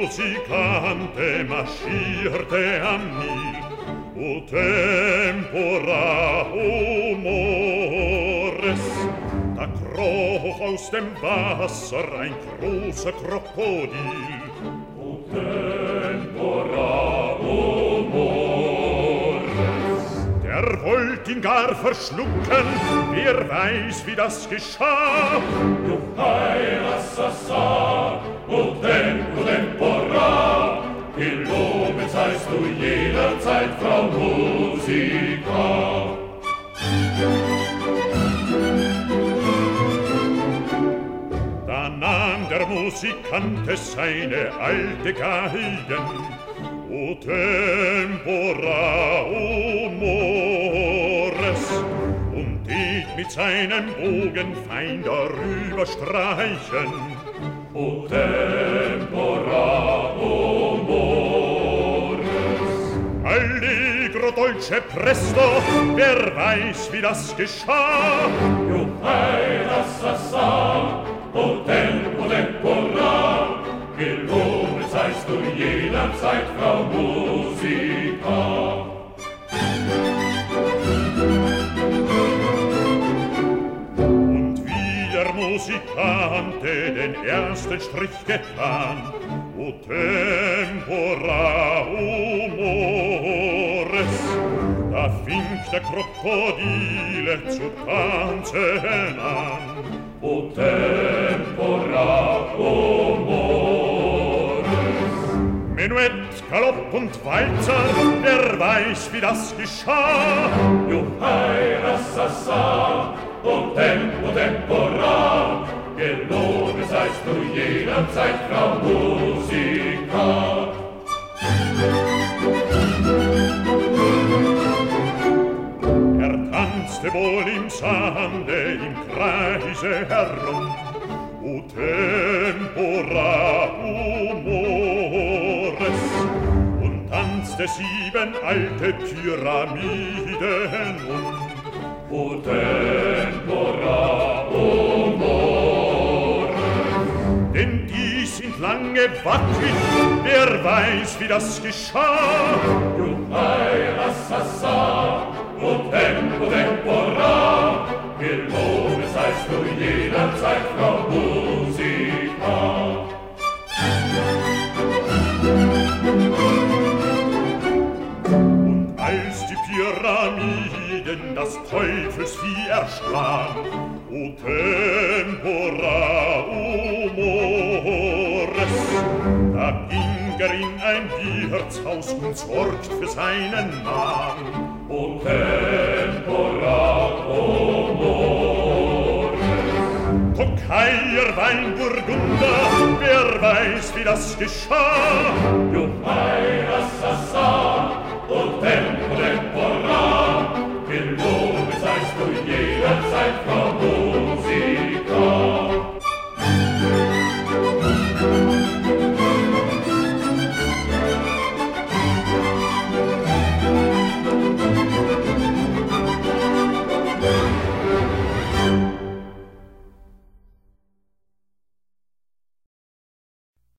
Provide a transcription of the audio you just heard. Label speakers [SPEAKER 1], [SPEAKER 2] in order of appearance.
[SPEAKER 1] musicante marschierte am Nil, o tempora humores. Da kroch aus dem Wasser ein großer Krokodil, o tempora humores. Der wollt ihn gar verschlucken, wer weiß, wie das geschah. Juchai, Rassasa, o tempora, geloben seist du jederzeit, Frau Musica. Da nahm der Musikante seine alte Geigen, o tempora humores, und tät mit seinem Bogen fein darüber streichen, o tempora humores. Allegro, dolce, presto, wer weiß, wie das geschah. Juchai, Rassasa, o tempora, geloben seist du jederzeit, Frau Musica. Und wie der Musikante den ersten Strich getan, o tempora humores, da fing der Krokodile zu tanzen an, o tempora humores. Menuett, Galopp und Walzer, wer weiß, wie das geschah. Juchai, Rassasa, o tempora, geloben seist du jederzeit, Frau Musica. Er tanzte wohl im Sande im Kreise herum, o tempora humores, und tanzte 7 alte Pyramiden o tempora humores. Denn die sind lange wackelig, wer weiß, wie das geschah. Juchai, Rassasa, o tempora, geloben seist du jederzeit, Frau Musica. Und als die Pyramiden das Teufelsvieh erschlagen, o tempora humores, da ging in ein Wirtshaus und sorgt für seinen Mann, o tempora humores. Tokaier, Wein, Burgunder, wer weiß, wie das geschah. Juchai, Rassasa,